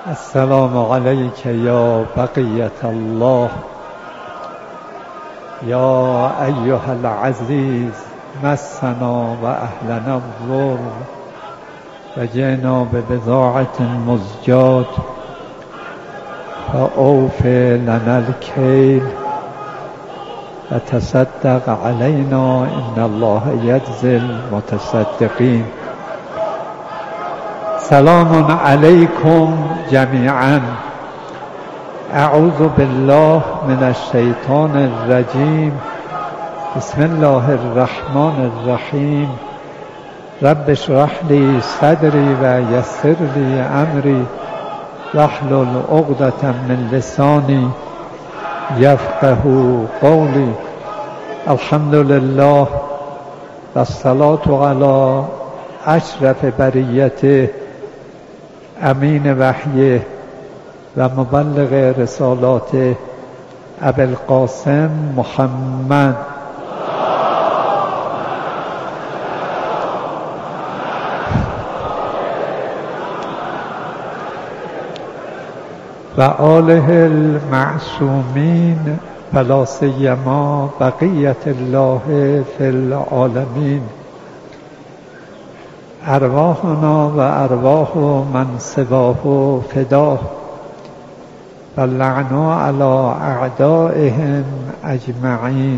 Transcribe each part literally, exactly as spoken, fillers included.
السلام عليك يا بقية الله يا أيها العزيز مسنا وأهلنا الضر وجئنا ببضاعة مزجاة فأوف لنا الكيل وتصدق علينا إن الله يجزي المتصدقين. سلام عليكم جميعا. أعوذ بالله من الشيطان الرجيم. بسم الله الرحمن الرحيم. رب اشرح لي صدري ويسر لي أمري واحلل عقدة من لساني يفقه قولي. الحمد لله والصلاة على اشرف بریته امین وحیه و مبلغ رسالات ابوالقاسم محمد و آله المعصومین ولا سیما بقیة الله فی العالمین. ارواحنا و ارواح من سواه فداه و لعنا علی اعدائهم اجمعین.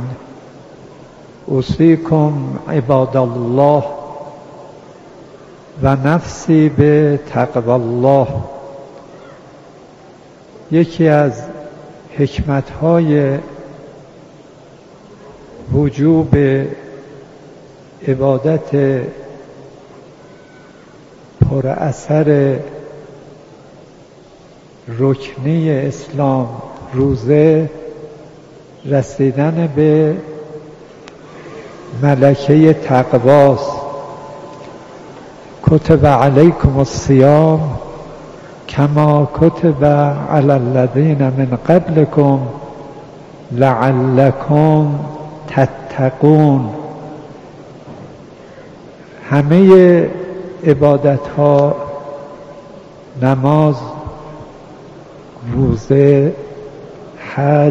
اوصیکم عباد الله و نفسی به تقوی الله. یکی از حکمت‌های وجوب عبادت پر اثر رکنی اسلام روزه رسیدن به ملکه تقواست. کتب علیکم الصیام کما کتب علی الذین من قبلکم لعلکم تتقون. همه عبادت ها، نماز، روزه، حج،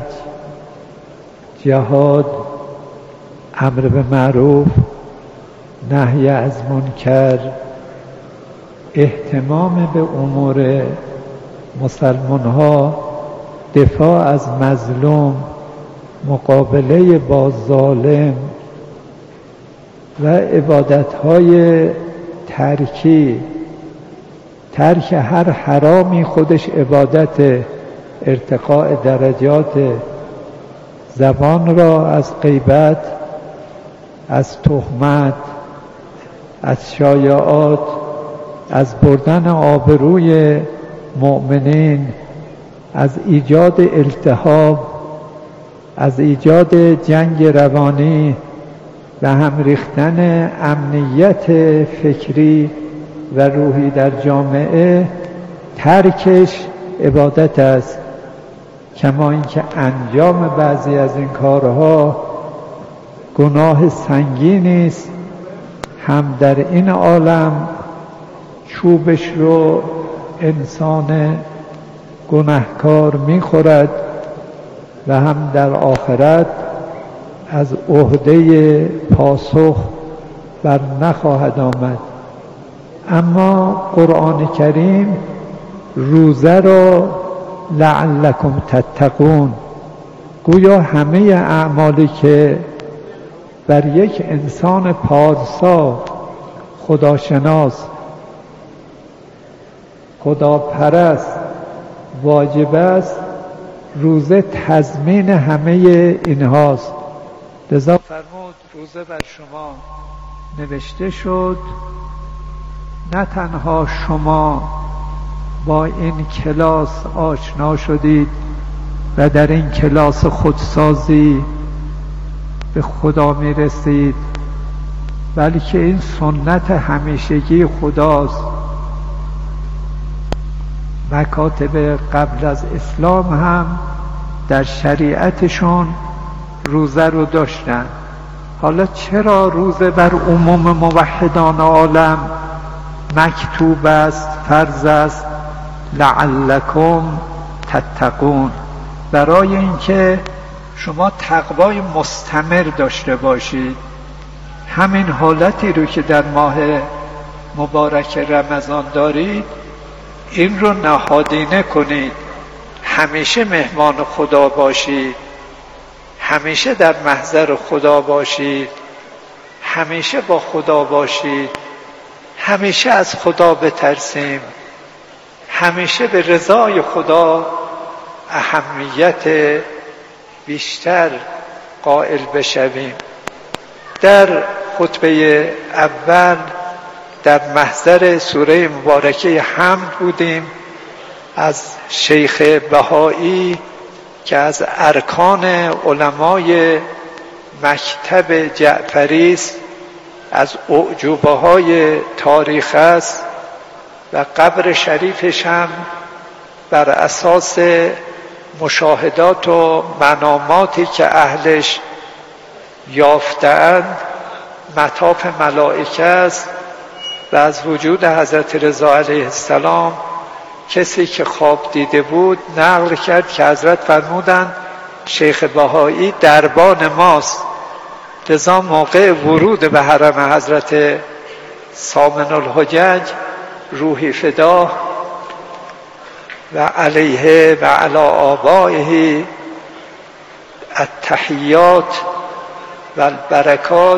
جهاد، امر به معروف، نهی از منکر، اهتمام به امور مسلمان ها، دفاع از مظلوم، مقابله با ظالم و عبادت های ترکی، ترک هر حرامی خودش عبادت، ارتقاء درجات، زبان را از غیبت، از تهمت، از شایعات، از بردن آبروی مؤمنین، از ایجاد التهاب، از ایجاد جنگ روانی و هم ریختن امنیت فکری و روحی در جامعه، ترکش عبادت است. کما اینکه انجام بعضی از این کارها گناه سنگینی است، هم در این عالم چوبش رو انسان گناهکار میخورد و هم در آخرت از عهده پاسخ بر نخواهد آمد. اما قرآن کریم روزه را لعلکم تتقون، گویا همه اعمالی که بر یک انسان پارسا، خداشناس، خداپرست واجب است، روزه تضمین همه اینهاست. لذا فرمود روزه بر شما نوشته شد نه تنها شما با این کلاس آشنا شدید و در این کلاس خودسازی به خدا می رسید، بلکه این سنت همیشگی خداست. مکاتب قبل از اسلام هم در شریعتشون روزه رو داشتن. حالا چرا روزه بر عموم موحدان عالم مکتوب است، فرض است لعلکم تتقون، برای اینکه شما تقوای مستمر داشته باشید. همین حالتی رو که در ماه مبارک رمضان دارید این رو نهادینه کنید. همیشه مهمان خدا باشید، همیشه در محضر خدا باشید، همیشه با خدا باشید، همیشه از خدا بترسیم، همیشه به رضای خدا اهمیت بیشتر قائل بشویم. در خطبه اول در محضر سوره مبارکه حمد بودیم، از شیخ بهایی که از ارکان علمای مکتب جعفری است، از اعجوبه های تاریخ است و قبر شریفش هم بر اساس مشاهدات و مناماتی که اهلش یافتند مطاف ملائکه است و از وجود حضرت رضا علیه السلام کسی که خواب دیده بود نقل کرد که حضرت فرمودند شیخ بهایی دربان ماست. لذا موقع ورود به حرم حضرت ثامن الحجج روحی فدا و علیه و علی آبائه التحیات و البرکات،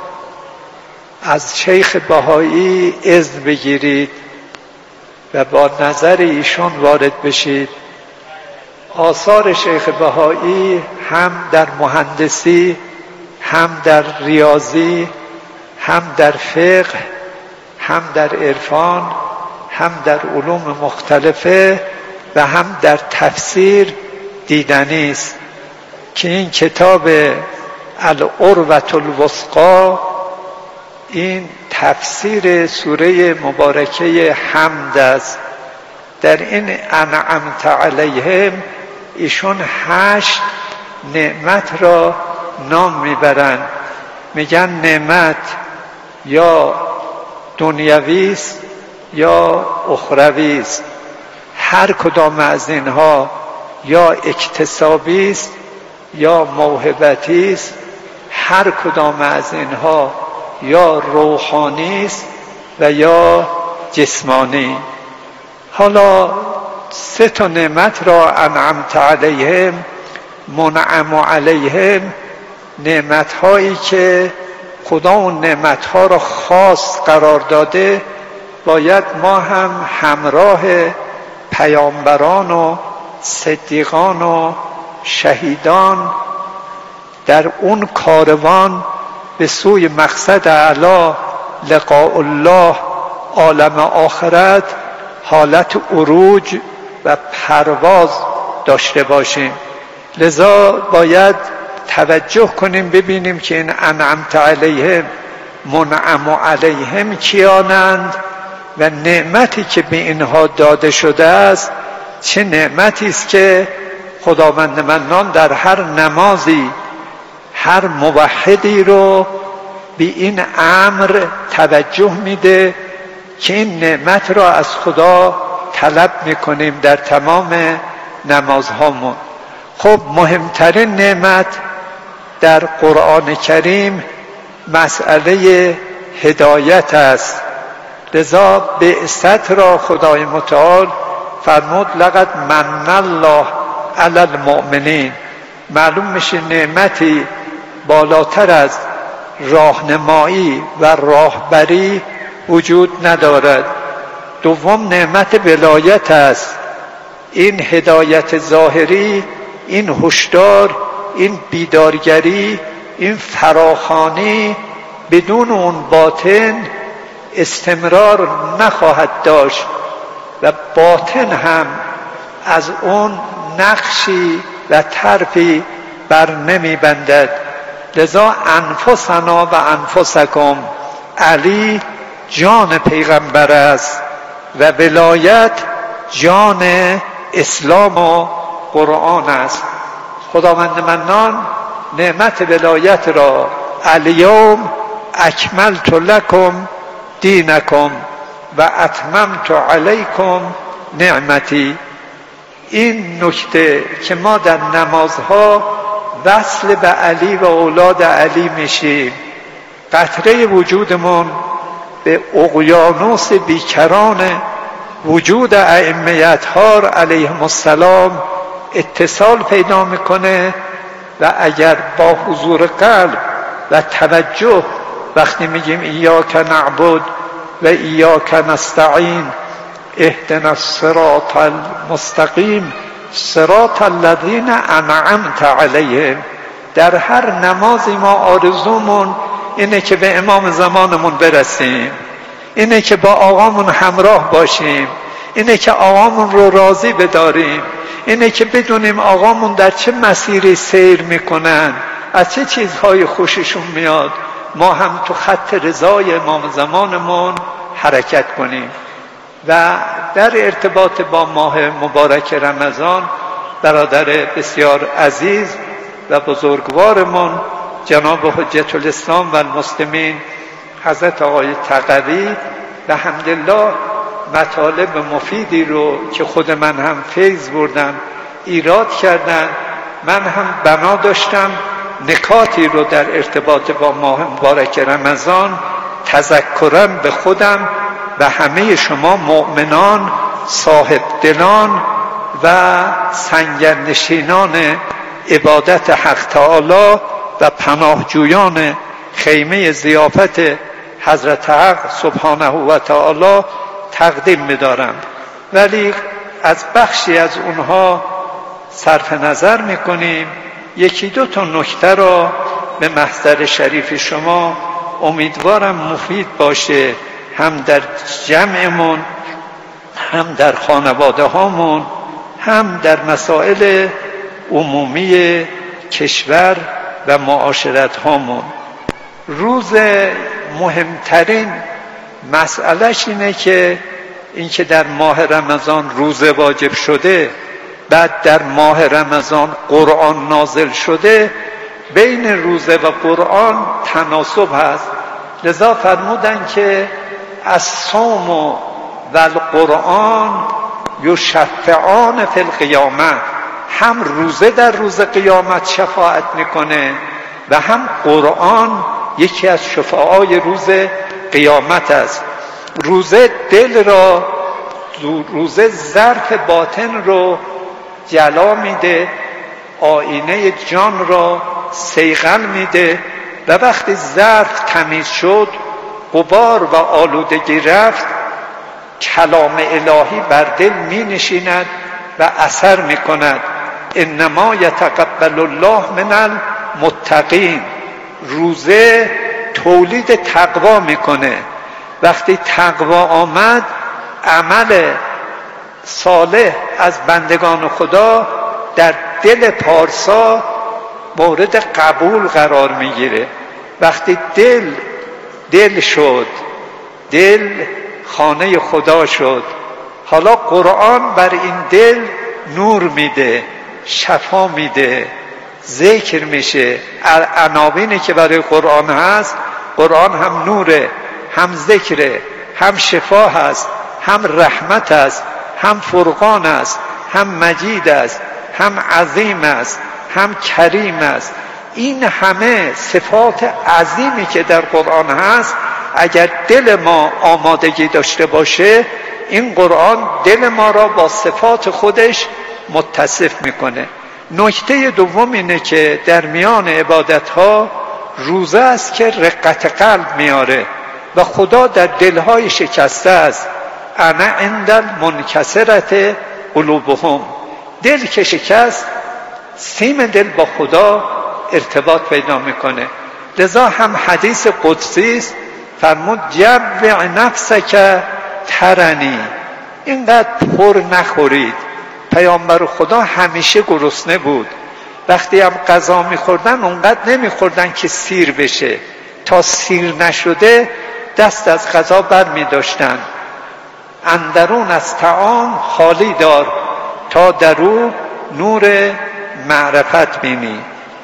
از شیخ بهایی اذن بگیرید و با نظر ایشان وارد بشید. آثار شیخ بهایی هم در مهندسی، هم در ریاضی، هم در فقه، هم در عرفان، هم در علوم مختلفه و هم در تفسیر دیدنی است که این کتاب العروة الوثقی این تفسیر سوره مبارکه حمد است. در این انعمت علیهم ایشون هشت نعمت را نام میبرند، میگن نعمت یا دنیوی است یا اخروی است. هر کدام از اینها یا اکتسابی است یا موهبتی است، هر کدام از اینها یا روحانی است و یا جسمانی. حالا سه تا نعمت را انعمت علیهم، منعم علیهم، نعمت هایی که خدا اون نعمت ها را خاص قرار داده باید ما هم همراه پیامبران و صدیقان و شهیدان در اون کاروان به سوی مقصد اعلی لقاء الله عالم آخرت حالت عروج و پرواز داشته باشیم. لذا باید توجه کنیم ببینیم که این انعمت علیهم، منعم علیهم کیانند و نعمتی که به اینها داده شده است چه نعمتی است که خداوند منان در هر نمازی هر موحدی رو به این امر توجه میده که این نعمت را از خدا طلب میکنیم در تمام نمازهامون. خب مهمترین نعمت در قرآن کریم مسئله هدایت است. لذا بعثت را خدای متعال فرمود لقد من الله علی المؤمنین. معلوم میشه نعمتی بالاتر از راهنمایی و راهبری وجود ندارد. دوم نعمت ولایت است. این هدایت ظاهری، این هشدار، این بیدارگری، این فراخوانی بدون اون باطن استمرار نخواهد داشت و باطن هم از اون نقشی و طرفی بر نمی بندد. لذا انفسنا و انفسکم، علی جان پیغمبر است و ولایت جان اسلام و قرآن است. خداوند منان نعمت ولایت را الیوم اکملت لکم دینکم و اتممت علیکم نعمتی. این نکته که ما در نمازها وصل به علی و اولاد علی میشیم، قطره وجودمون به اقیانوس بیکران وجود ائمه اطهار علیهم السلام اتصال پیدا میکنه و اگر با حضور قلب و توجه وقتی میگیم ایاک نعبد و ایاک نستعین اهدنا الصراط المستقیم صراط الذین انعمت علیهم، در هر نمازی ما آرزومون اینه که به امام زمانمون برسیم، اینه که با آقامون همراه باشیم، اینه که آقامون رو راضی بداریم، اینه که بدونیم آقامون در چه مسیری سیر میکنن، از چه چیزهای خوششون میاد، ما هم تو خط رضای امام زمانمون حرکت کنیم. و در ارتباط با ماه مبارک رمضان برادر بسیار عزیز و بزرگوارمون جناب حجت الاسلام و المسلمین حضرت آقای تقوی و الحمدلله مطالب مفیدی رو که خود من هم فیض بردم ایراد کردن، من هم بنا داشتم نکاتی رو در ارتباط با ماه مبارک رمضان تذکراً به خودم و همه شما مؤمنان صاحب دلان و سنگرنشینان عبادت حق تعالی و پناهجویان خیمه ضیافت حضرت حق سبحانه و تعالی تقدیم می‌دارم، ولی از بخشی از اونها صرف نظر می‌کنیم. یکی دو تا نکته را به محضر شریف شما امیدوارم مفید باشه، هم در جمعمون، هم در خانواده هامون، هم در مسائل عمومی کشور و معاشرت هامون. روز مهمترین مسئلهش اینه که اینکه در ماه رمضان روزه واجب شده، بعد در ماه رمضان قرآن نازل شده، بین روزه و قرآن تناسب هست. لذا فرمودن که الصوم و القرآن یشفعان فی القیامه، هم روزه در روز قیامت شفاعت میکنه و هم قرآن یکی از شفاعای روز قیامت است. روزه دل را، روزه ظرف باطن رو جلا میده، آینه جان را صیقل میده و وقتی ظرف تمیز شد، غبار و آلودگی رفت، کلام الهی بر دل می نشیند و اثر می کند. انما یتقبل الله من المتقین. روزه تولید تقوا می کنه. وقتی تقوا آمد، عمل صالح از بندگان خدا در دل پارسا مورد قبول قرار میگیره. وقتی دل دل شد، دل خانه خدا شد، حالا قرآن بر این دل نور میده، شفا میده، ذکر میشه. عناوینی که برای قرآن هست، قرآن هم نوره، هم ذکره، هم شفا هست، هم رحمت است، هم فرقان است، هم مجید است، هم عظیم است، هم کریم است. این همه صفات عظیمی که در قرآن هست، اگر دل ما آمادگی داشته باشه، این قرآن دل ما را با صفات خودش متصف میکنه. نکته دوم اینه که در میان عبادتها روزه است که رقت قلب میاره و خدا در دلهای شکسته است. انا عند المنکسرة قلوبهم. دل که شکست، سیم دل با خدا ارتباط پیدا میکنه. لذا هم حدیث قدسی است، فرمود جوع نفسک ترنی. اینقدر پر نخورید. پیامبر خدا همیشه گرسنه بود، وقتی هم غذا میخوردن اونقدر نمیخوردن که سیر بشه، تا سیر نشده دست از غذا بر میداشتن. اندرون از طعام خالی دار تا درو نور معرفت بینی.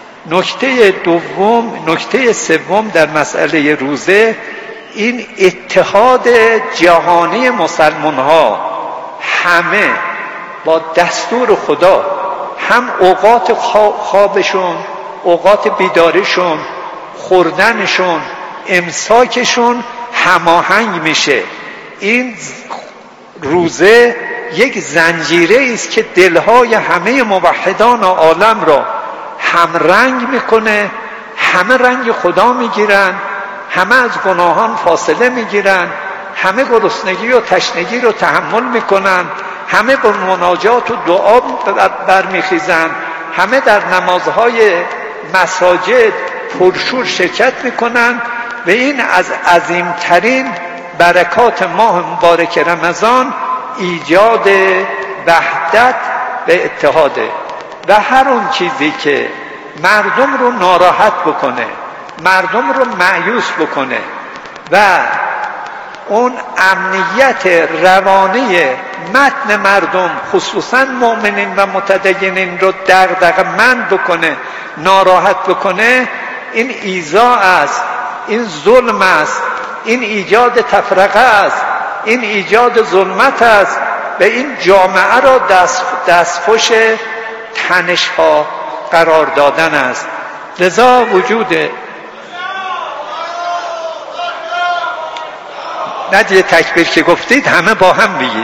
نکته دوم، نکته سوم در مسئله روزه، این اتحاد جهانی مسلمان ها. همه با دستور خدا هم اوقات خوابشون، اوقات بیداریشون، خوردنشون، امساکشون هماهنگ میشه. این روزه یک زنجیره است که دلهای همه موحدان عالم را هم رنگ میکنه، همه رنگ خدا میگیرن، همه از گناهان فاصله میگیرن، همه گرسنگی و تشنگی رو تحمل میکنن، همه با مناجات و دعا برمیخیزن، همه در نمازهای مساجد پرشور شرکت میکنن و این از عظیمترین برکات ماه مبارک رمضان ایجاد وحدت و اتحاده. و هر اون چیزی که مردم رو ناراحت بکنه، مردم رو مایوس بکنه و اون امنیت روانی متن مردم خصوصا مؤمنین و متدینین رو دغدغه‌مند بکنه، ناراحت بکنه، این ایذا است، این ظلم است، این ایجاد تفرقه است، این ایجاد ظلمت است و این جامعه را دست دستخوش تنش ها قرار دادن است. لذا وجود ندیه تکبیر که گفتید همه با هم بگید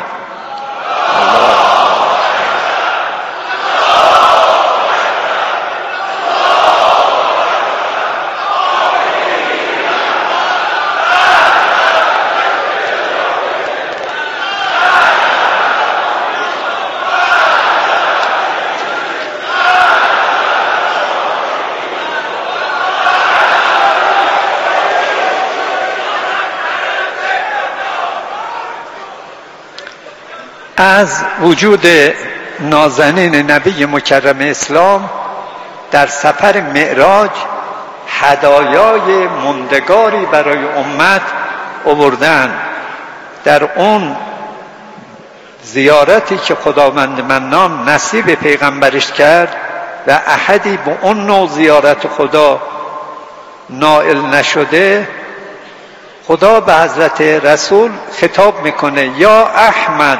از وجود نازنین نبی مکرم اسلام در سفر معراج هدایای مندگاری برای امت آوردن. در اون زیارتی که خداوند منان نصیب پیغمبرش کرد و احدی به اون نوع زیارت خدا نائل نشده، خدا به حضرت رسول خطاب میکنه: یا احمد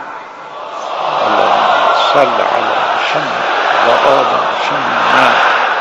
صل علی محمد و آل محمد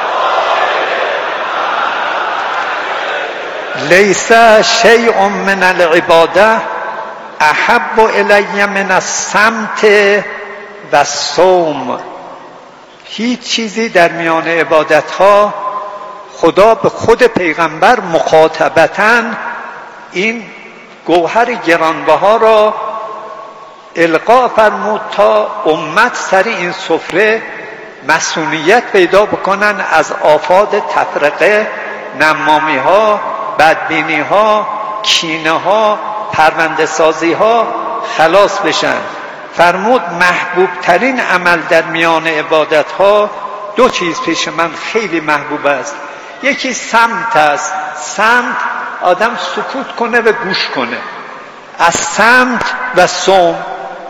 لیس شیء من العباده احب الی من الصمت و الصوم. هیچ چیزی در میان عبادت ها خدا به خود پیغمبر مخاطبتاً این گوهر گرانبها را القا فرمود تا امت سر این سفره مسئولیت پیدا بکنن، از آفات تفرقه، نمامی ها، بدبینی ها، کینه ها، پرونده سازی ها خلاص بشن. فرمود محبوب ترین عمل در میان عبادت ها دو چیز پیش من خیلی محبوب است. یکی سمت است، سمت آدم سکوت کنه و گوش کنه، از سمت و صوم.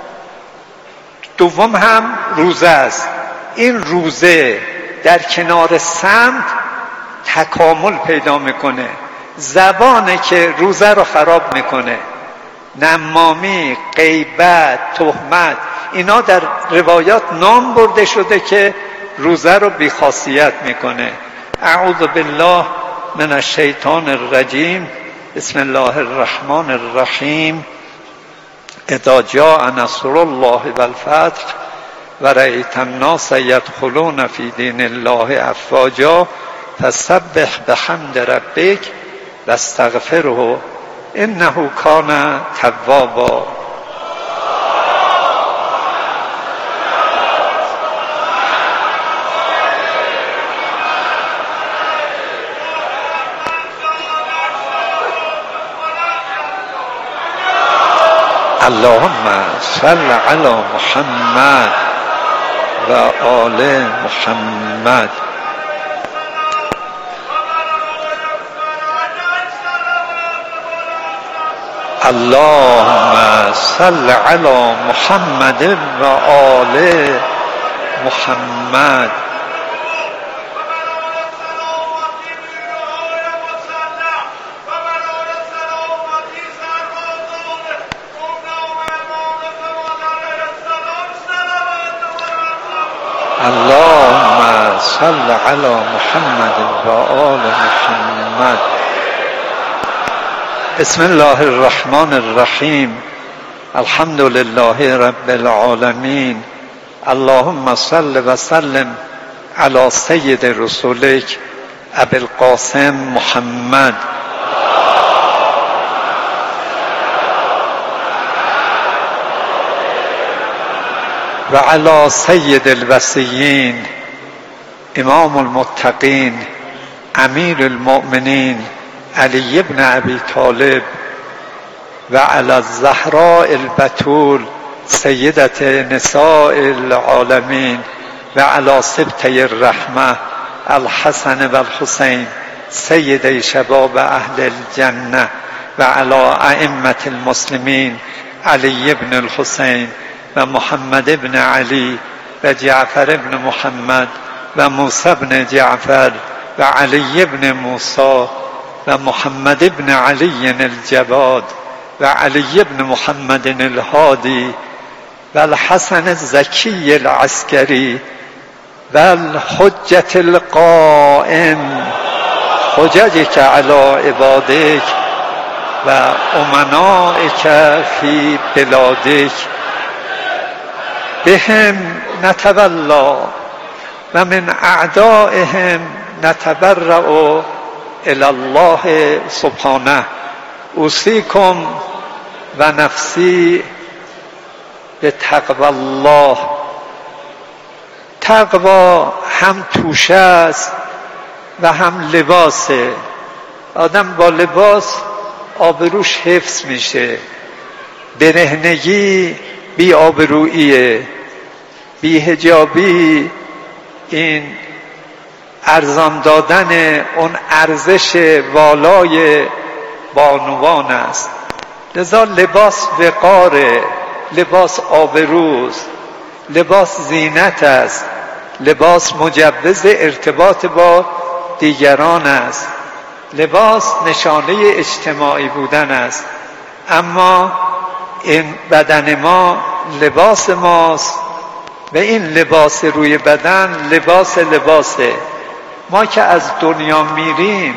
دوم هم روزه است. این روزه در کنار سمت تکامل پیدا میکنه. زبانه که روزه رو خراب میکنه، نمامی، غیبت، تهمت، اینا در روایات نام برده شده که روزه رو بیخاصیت میکنه. اعوذ بالله من الشیطان الرجیم. بسم الله الرحمن الرحیم. اذا جاء نصر الله والفتح ورأیت الناس يدخلون فی دین الله افواجا فسبح بحمد ربک واستغفره انه کان توابا. اللهم صل علی محمد و آل محمد. اللهم صل علی محمد و آل محمد. اللهم صل علی محمد و آل محمد. بسم الله الرحمن الرحیم. الحمد لله رب العالمین. اللهم صل و سلم علی سید رسولک ابی القاسم محمد. و علی سید الوصیین امام المتقین امیر المؤمنین علی ابن ابی طالب و علی الزهراء البتول سیدت نساء العالمین و علی سبطی الرحمه الحسن و الحسین سیدی شباب اهل الجنه و علی ائمه المسلمین علی ابن الحسین و محمد ابن علی و جعفر ابن محمد و موسی ابن جعفر و علی ابن موسی و محمد ابن علی الجواد و علی ابن محمد الهادی و الحسن الزکی العسکری و الحجة القائم حججك علی عبادك و امنائك فی بلادك بهم نتولا و من اعدائهم نتبرأ الی الله سبحانه. اوصیکم و نفسی به تقوی الله. تقوا هم توشه است و هم لباسه. آدم با لباس آبروش حفظ میشه. برهنگی بی آبروییه، بی حجابی این ارزان دادن اون ارزش والای بانوان است. لذا لباس وقاره، لباس آبروست، لباس زینت است، لباس مجوز ارتباط با دیگران است، لباس نشانه اجتماعی بودن است. اما این بدن ما لباس ماست و این لباس روی بدن لباس لباسه. ما که از دنیا میریم،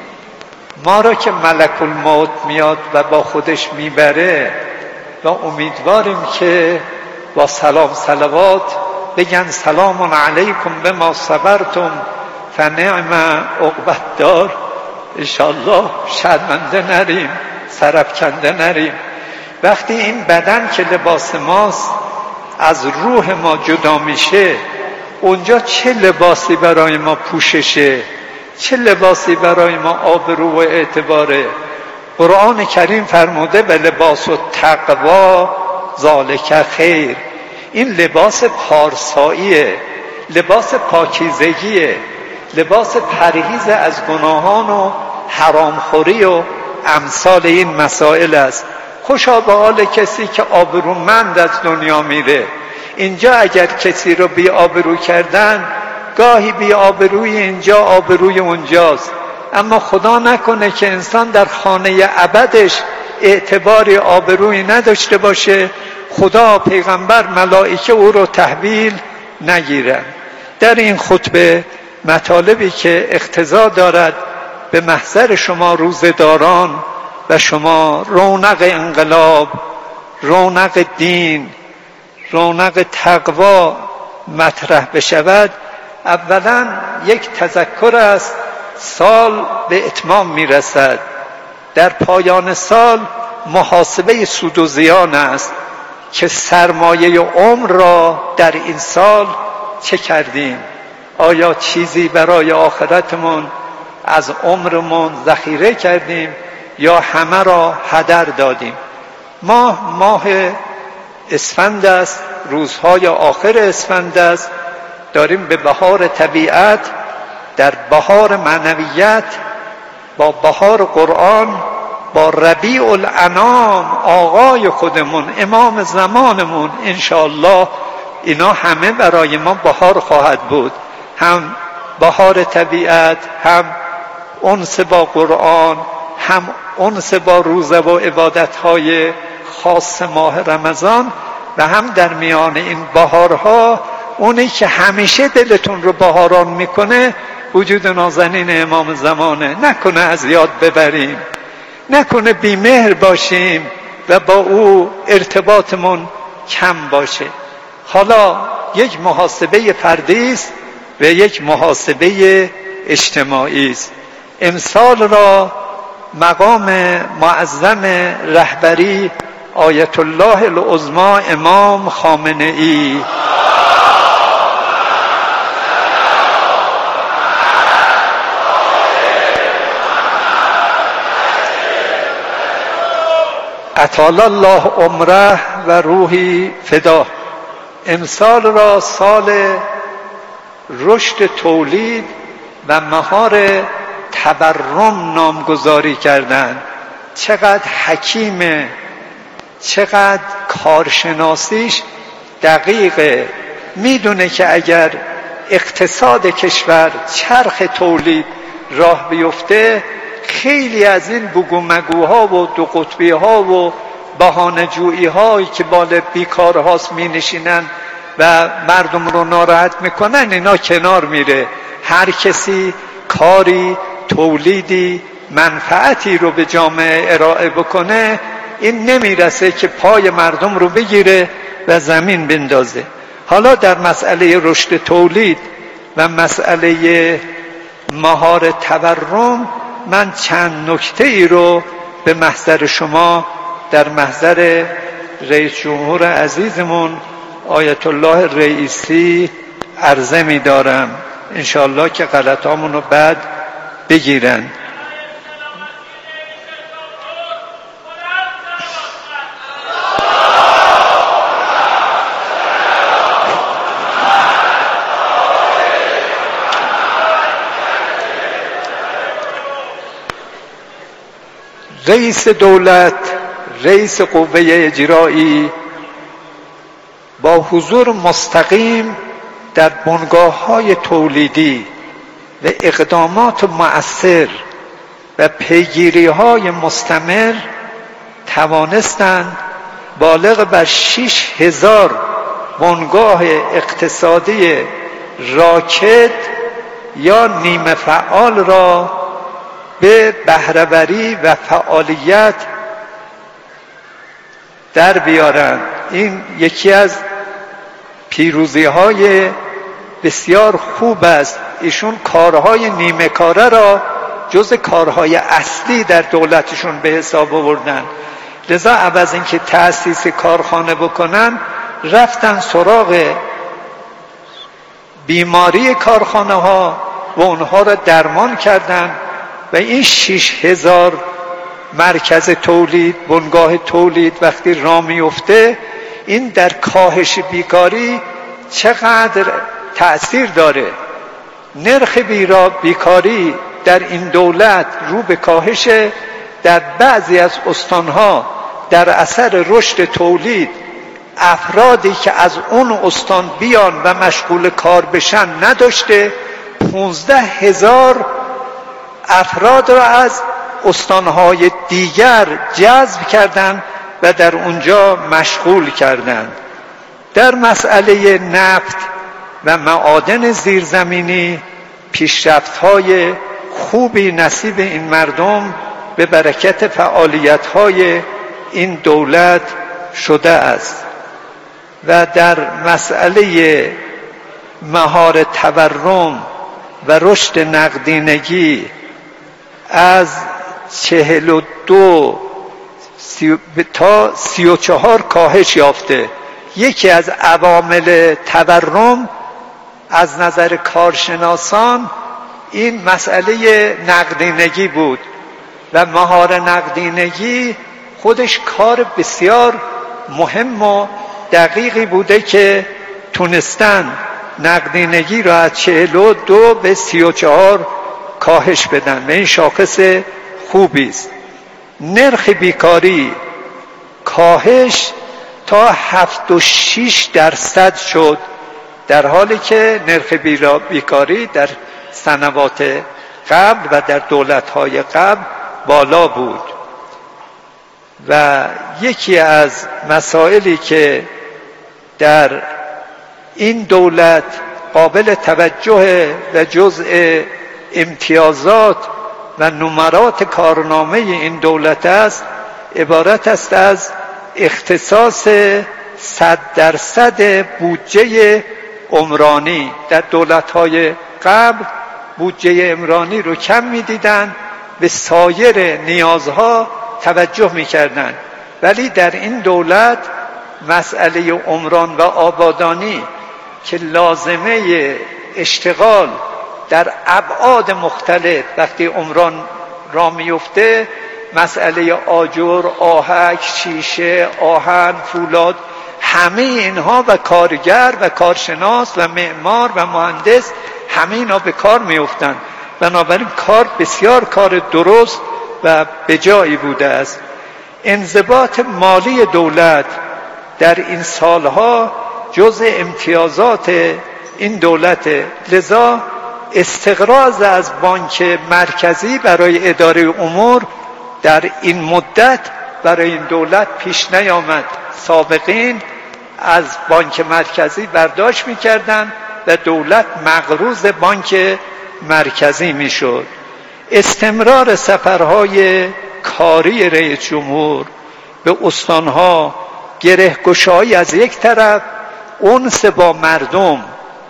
ما را که ملک الموت میاد و با خودش میبره و امیدواریم که با سلام صلوات بگن سلام علیکم بما صبرتم فنعم عقبی الدار. انشاءالله شرمنده نریم، سرفکنده نریم. وقتی این بدن که لباس ماست از روح ما جدا میشه، اونجا چه لباسی برای ما پوششه، چه لباسی برای ما آبرو و اعتباره. قرآن کریم فرموده به لباس و تقوا ذالک خیر. این لباس پارساییه، لباس پاکیزگیه، لباس پرهیز از گناهان و حرامخوری و امثال این مسائل است. خوشا به حال کسی که آبرومند از دنیا میره. اینجا اگر کسی رو بی آبرو کردن، گاهی بی آبروی اینجا آبروی اونجاست. اما خدا نکنه که انسان در خانه ابدش اعتباری آبرویی نداشته باشه، خدا، پیغمبر، ملائکه او رو تحویل نگیرن. در این خطبه مطالبی که اقتضا دارد به محضر شما روزداران و شما رونق انقلاب، رونق دین، رونق تقوا مطرح بشود. اولا یک تذکر است، سال به اتمام میرسد. در پایان سال محاسبه سود و زیان است که سرمایه عمر را در این سال چه کردیم. آیا چیزی برای آخرتمون از عمرمون ذخیره کردیم یا همه را هدر دادیم؟ ماه ماه اسفند است، روزهای آخر اسفند است. داریم به بهار طبیعت، در بهار معنویت، با بهار قرآن، با ربیع الانام آقای خودمون، امام زمانمون، انشاءالله اینا همه برای ما بهار خواهد بود. هم بهار طبیعت، هم انس با قرآن، هم انس با روزه و عبادتهای خاص ماه رمضان، و هم در میان این بهارها اونی که همیشه دلتون رو بهاران میکنه وجود نازنین امام زمانه. نکنه از یاد ببریم، نکنه بیمهر باشیم و با او ارتباطمون کم باشه. حالا یک محاسبه فردی است و یک محاسبه اجتماعی است. امسال را مقام معظم رهبری آیت الله العظما امام خامنه ای اطال الله عمره و روحی فدا، امسال را سال رشد تولید و مهار تبرم نامگذاری کردند. چقدر حکیمه، چقدر کارشناسیش دقیقه. میدونه که اگر اقتصاد کشور چرخ تولید راه بیفته خیلی از این بگو مگوها و دو قطبی ها و بهانه جویی هایی که بال بیکار هاست می نشینن و مردم رو ناراحت میکنن اینا کنار میره. هر کسی کاری، تولیدی، منفعتی رو به جامعه ارائه بکنه این نمیرسه که پای مردم رو بگیره و زمین بندازه. حالا در مسئله رشد تولید و مسئله مهار تورم من چند نکته ای رو به محضر شما در محضر رئیس جمهور عزیزمون آیت الله رئیسی عرضه می دارم، انشاءالله که غلطامون رو بعد بگیرن. رئیس دولت، رئیس قوه اجرایی با حضور مستقیم در بنگاه‌های تولیدی و اقدامات مؤثر و پیگیری‌های مستمر توانستند بالغ بر شش هزار بنگاه اقتصادی راکد یا نیمه فعال را به بهره‌وری و فعالیت در بیارند. این یکی از پیروزی‌های بسیار خوب است. ایشون کارهای نیمه کاره را جز کارهای اصلی در دولتشون به حساب آوردن. لذا عوض اینکه تأسیس کارخانه بکنن رفتن سراغ بیماری کارخانه ها و اونها را درمان کردن و این شش هزار مرکز تولید، بنگاه تولید وقتی راه میفته این در کاهش بیکاری چقدر تأثیر داره. نرخ بیکاری در این دولت رو به کاهش، در بعضی از استانها در اثر رشد تولید افرادی که از اون استان بیان و مشغول کار بشن نداشته. پونزده هزار افراد را از استانهای دیگر جذب کردند و در اونجا مشغول کردند. در مسئله نفت و معادن زیرزمینی پیشرفت‌های خوبی نصیب این مردم به برکت فعالیت‌های این دولت شده است. و در مسئله مهار تورم و رشد نقدینگی از چهل و دو تا سی و چهار کاهش یافته. یکی از عوامل تورم از نظر کارشناسان این مسئله نقدینگی بود و مهار نقدینگی خودش کار بسیار مهم و دقیقی بوده که تونستن نقدینگی را از چهل و دو به سی و چهار کاهش بدن و این شاخص خوبی است. نرخ بیکاری کاهش تا هفتاد و شش درصد شد، در حالی که نرخ بیکاری در سنوات قبل و در دولت‌های قبل بالا بود. و یکی از مسائلی که در این دولت قابل توجه و جزء امتیازات و نمرات کارنامه این دولت است، عبارت است از اختصاص صد درصد بودجه عمرانی. در دولت‌های قبل بودجه عمرانی رو کم می‌دیدن، به سایر نیازها توجه می‌کردند، ولی در این دولت مسئله عمران و آبادانی که لازمه اشتغال در ابعاد مختلف وقتی عمران را میفته، مسئله آجر، آهک، شیشه، آهن، فولاد، همه اینها و کارگر و کارشناس و معمار و مهندس همه اینا به کار میافتند. بنابراین کار بسیار کار درست و بجایی بوده است. انضباط مالی دولت در این سالها جزء امتیازات این دولت، لذا استقراض از بانک مرکزی برای اداره امور در این مدت برای این دولت پیش نیامد. سابقین از بانک مرکزی برداشت می‌کردند و دولت مقروض بانک مرکزی میشد. استمرار سفرهای کاری رئیس جمهور به استانها، گره‌گشایی از یک طرف، انس با مردم،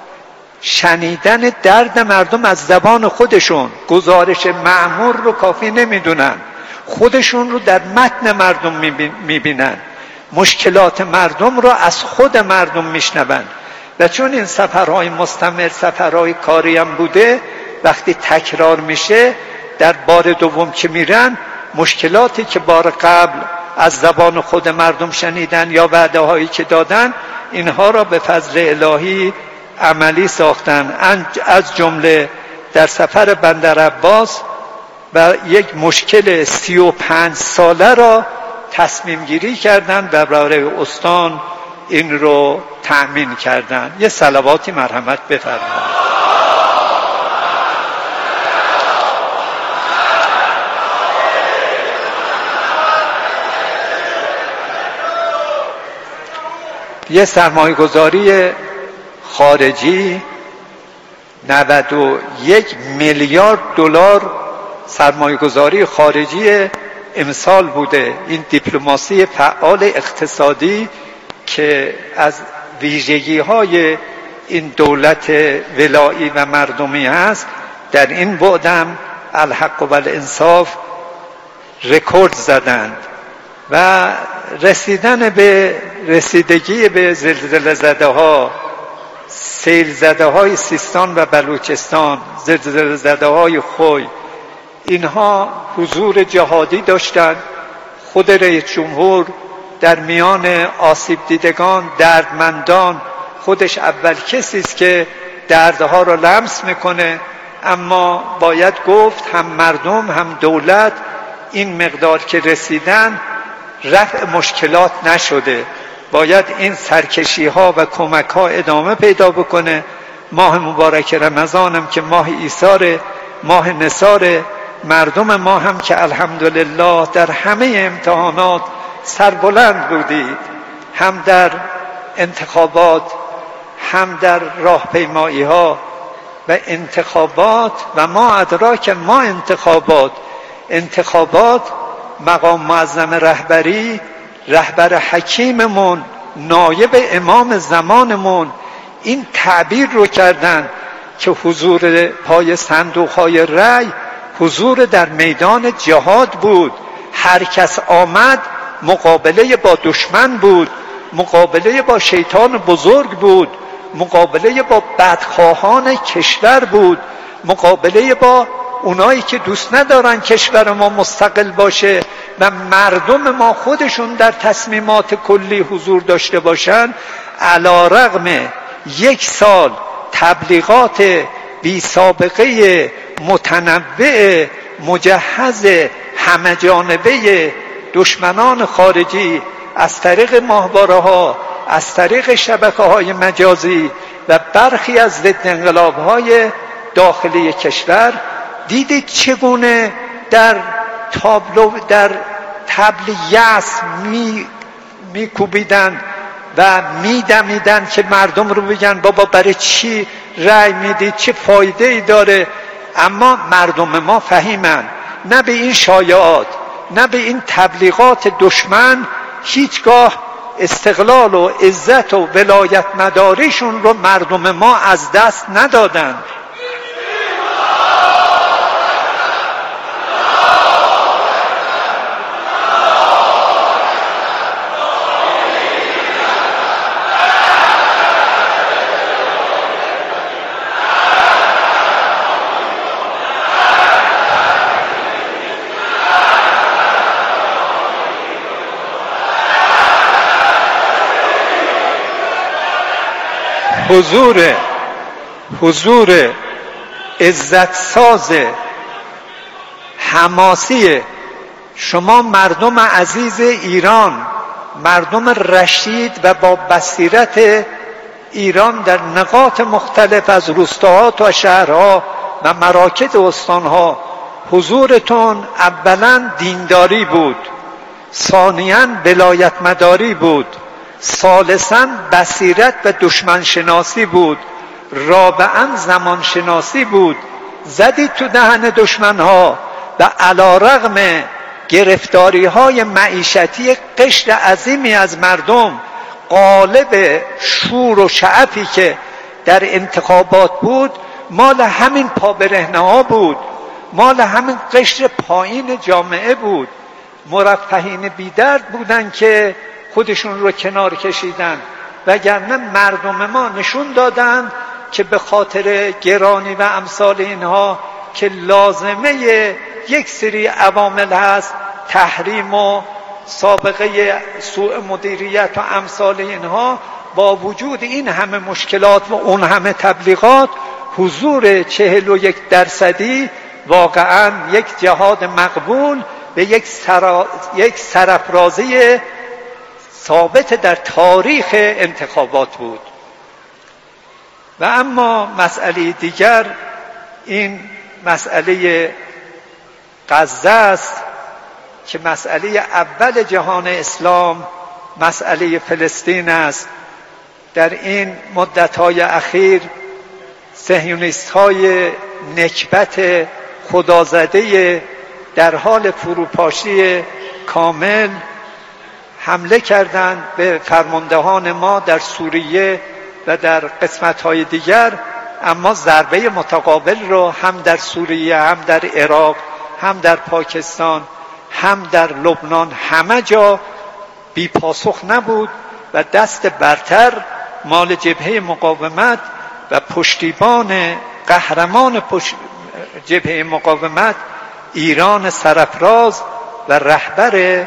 شنیدن درد مردم از زبان خودشون، گزارش مأمور رو کافی نمیدونن، خودشون رو در متن مردم میبینن، مشکلات مردم رو از خود مردم میشنون. و چون این سفرهای مستمر سفرهای کاری هم بوده، وقتی تکرار میشه در بار دوم که میرن، مشکلاتی که بار قبل از زبان خود مردم شنیدن یا وعده هایی که دادن، اینها را به فضل الهی عملی ساختن. از جمله در سفر بندر عباس و یک مشکل سی و پنج ساله را تصمیم گیری کردن و برای استان این رو تأمین کردن. یه صلواتی مرحمت بفرمایید. یه سرمایه‌گذاری خارجی نود و یک میلیارد دلار سرمایه‌گذاری خارجی امسال بوده. این دیپلماسی فعال اقتصادی که از ویژگی‌های این دولت ولایی و مردمی است، در این بعدم الحق و الانصاف رکورد زدند و رسیدن به رسیدگی به زلزله زده ها، سیل زده های سیستان و بلوچستان، زلزله زده های خوی، اینها حضور جهادی داشتند. خود رئیس جمهور در میان آسیب دیدگان، دردمندان، خودش اول کسی است که دردها را لمس میکنه، اما باید گفت هم مردم هم دولت این مقدار که رسیدن رفع مشکلات نشده. باید این سرکشی ها و کمک ها ادامه پیدا بکنه. ماه مبارک رمضان هم که ماه ایثار، ماه نثار، مردم ما هم که الحمدلله در همه امتحانات سربلند بودید، هم در انتخابات هم در راهپیمایی ها و انتخابات و ما ادراک ما انتخابات انتخابات مقام معظم رهبری، رهبر حکیممون، نایب امام زمانمون این تعبیر رو کردن که حضور پای صندوق‌های رأی حضور در میدان جهاد بود. هر کس آمد مقابله با دشمن بود، مقابله با شیطان بزرگ بود، مقابله با بدخواهان کشور بود، مقابله با اونایی که دوست ندارن کشور ما مستقل باشه و مردم ما خودشون در تصمیمات کلی حضور داشته باشن. علی رغم یک سال تبلیغات بی سابقه متنوع مجهز همه جانبه دشمنان خارجی از طریق ماهواره ها، از طریق شبکه های مجازی و برخی از ضد انقلاب های داخلی کشور، دیدید چگونه در تابلو در تبل یأس می میکوبیدن و میدمیدن که مردم رو بگن بابا برای چی رأی میدید، چه فایده ای داره. اما مردم ما فهیمن، نه به این شایعات، نه به این تبلیغات دشمن هیچگاه استقلال و عزت و ولایت مداریشون رو مردم ما از دست ندادن. حضور حضور عزت ساز حماسی شما مردم عزیز ایران، مردم رشید و با بصیرت ایران در نقاط مختلف از روستاها تا شهرها و مراکز استانها، حضورتون اولا دینداری بود، ثانیاً ولایت مداری بود، ثالثاً بصیرت و دشمن شناسی بود، رابعاً زمان شناسی بود. زدید تو دهن دشمنها و علی رغم گرفتاری های معیشتی قشر عظیمی از مردم، غالب شور و شعفی که در انتخابات بود مال همین پابرهنه ها بود، مال همین قشر پایین جامعه بود. مرفهین بیدرد بودن که خودشون رو کنار کشیدن، وگرنه مردم ما نشون دادن که به خاطر گرانی و امثال اینها که لازمه یک سری عوامل هست، تحریم و سابقه سوء مدیریت و امثال اینها، با وجود این همه مشکلات و اون همه تبلیغات، حضور چهل و یک درصدی واقعا یک جهاد مقبول به یک, سرا... یک سرافرازی ثابت در تاریخ انتخابات بود. و اما مسئله دیگر، این مسئله غزه است که مسئله اول جهان اسلام مسئله فلسطین است. در این مدت‌های اخیر صهیونیست‌های نکبت خدازده در حال فروپاشی کامل حمله کردند به فرماندهان ما در سوریه و در قسمت‌های دیگر، اما ضربه متقابل رو هم در سوریه، هم در عراق، هم در پاکستان، هم در لبنان، همه جا بی پاسخ نبود و دست برتر مال جبهه مقاومت و پشتیبان قهرمان پشت جبهه مقاومت ایران سرافراز و رهبر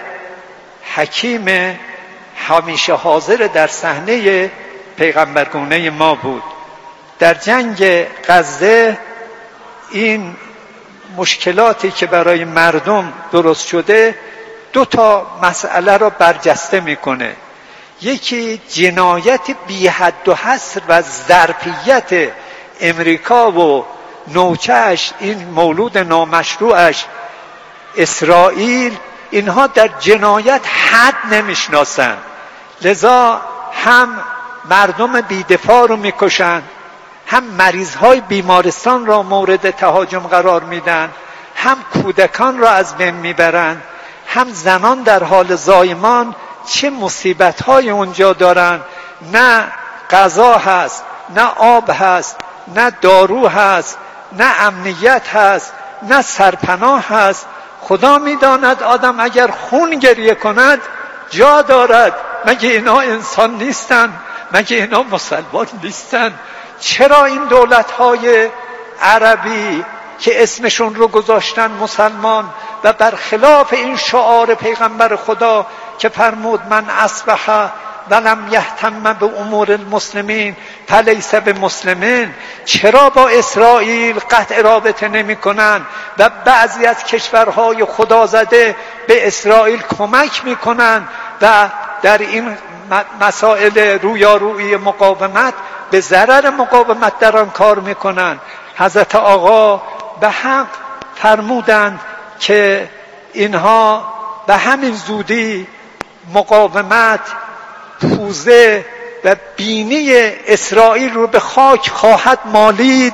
حکیم همیشه حاضر در صحنه پیغمبرگونه ما بود. در جنگ غزه این مشکلاتی که برای مردم درست شده دو تا مسئله را برجسته میکنه. یکی جنایت بی حد و حصر و ظرفیت امریکا و نوچه‌اش، این مولود نامشروعش اسرائیل، اینها در جنایت حد نمیشناسن، لذا هم مردم بیدفاع رو میکشن، هم مریضهای بیمارستان را مورد تهاجم قرار میدن، هم کودکان را از بین میبرن، هم زنان در حال زایمان چه مصیبت‌های اونجا دارن. نه غذا هست، نه آب هست، نه دارو هست، نه امنیت هست، نه سرپناه هست. خدا میداند آدم اگر خون گریه کند جا دارد. مگه اینا انسان نیستن؟ مگه اینا مسلمان نیستن؟ چرا این دولت‌های عربی که اسمشون رو گذاشتن مسلمان و برخلاف این شعار پیغمبر خدا که فرمود من اصبح ولم یهتم به امور المسلمین فلیس بمسلمین، چرا با اسرائیل قطع رابطه نمی کنن و بعضی از کشورهای خدازده به اسرائیل کمک می کنن و در این مسائل رویارویی مقاومت به ضرر مقاومت در آن کار می کنن؟ حضرت آقا به حق فرمودند که اینها به همین زودی مقاومت پوزه و بینی اسرائیل رو به خاک خواهد مالید.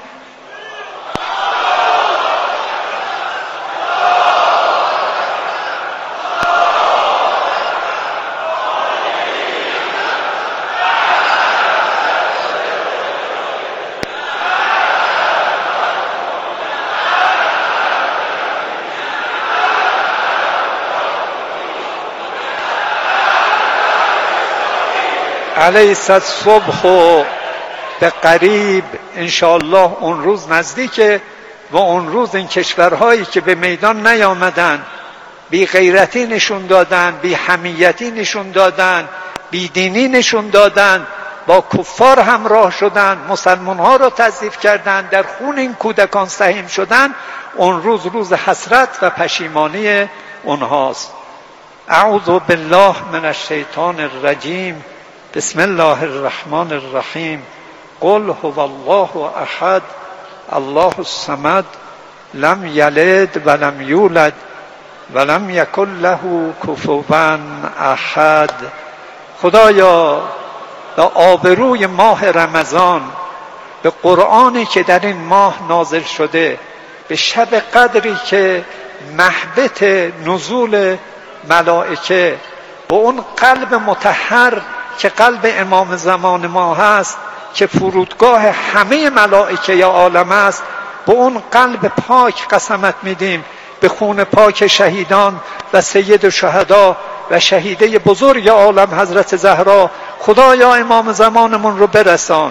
علیس الصبح و به قریب، انشاءالله اون روز نزدیکه و اون روز این کشورهایی که به میدان نیامدن، بی غیرتی نشون دادن، بی حمیتی نشون دادن، بی دینی نشون دادن، با کفار همراه شدن، مسلمان ها را تضعیف کردن، در خون این کودکان سهیم شدن، اون روز روز حسرت و پشیمانی اونهاست. اعوذ بالله من الشیطان الرجیم. بسم الله الرحمن الرحیم. قل هو الله احد الله الصمد لم یلد ولم یولد ولم یکن له کفوا احد. خدایا به آبروی ماه رمضان، به قرآنی که در این ماه نازل شده، به شب قدری که محبت نزول ملائکه، به اون قلب مطهر که قلب امام زمان ما هست، که فرودگاه همه ملائکه یا عالم است، به اون قلب پاک قسمت میدیم، به خون پاک شهیدان و سید شهدا و شهیده بزرگ عالم حضرت زهرا. خدایا امام زمانمون رو برسان.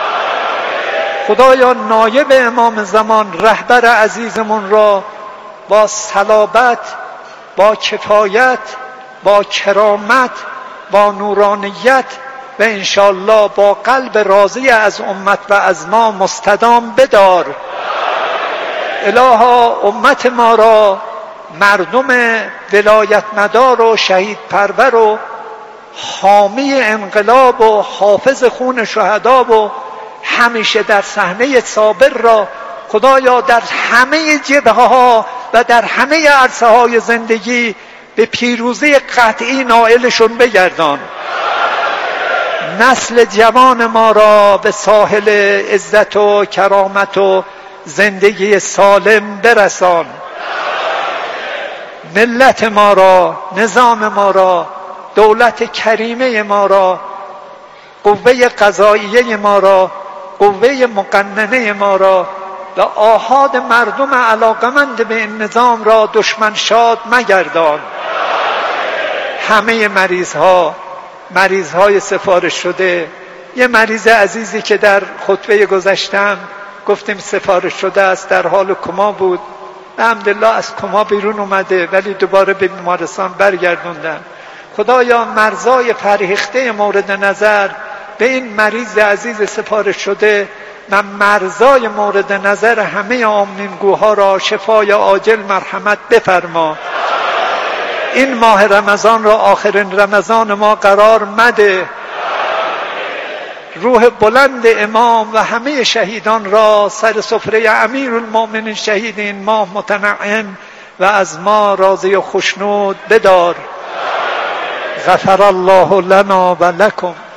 خدایا نایب امام زمان، رهبر عزیزمون را با صلابت، با کفایت، با کرامت، با نورانیت و انشاءالله با قلب راضی از امت و از ما مستدام بدار. الها امت ما را مردم ولایت مدار و شهید پرور و حامی انقلاب و حافظ خون شهدا و همیشه در صحنه صابر را خدایا در همه جبهه ها و در همه عرصه های زندگی به پیروزی قطعی نائلشون بگردان. نسل جوان ما را به ساحل عزت و کرامت و زندگی سالم برسان. ملت ما را، نظام ما را، دولت کریمه ما را، قوه قضاییه ما را، قوه مقننه ما را و آحاد مردم علاقمند به این نظام را دشمن شاد مگردان. همه مریض ها، مریض های سفارش شده، یه مریض عزیزی که در خطبه گذشتم گفتیم سفارش شده است، در حال کما بود، الحمدلله از کما بیرون اومده ولی دوباره به بیمارستان برگردوندن. خدایا مرزای فرهیخته مورد نظر به این مریض عزیز سفارش شده و مرزای مورد نظر همه آمینگوها را شفای عاجل مرحمت بفرما. این ماه رمضان را آخرین رمضان ما قرار مده. روح بلند امام و همه شهیدان را سر سفره امیرالمؤمنین شهید این ماه متنعم و از ما راضی و خوشنود بدار. غفر الله لنا و لکم.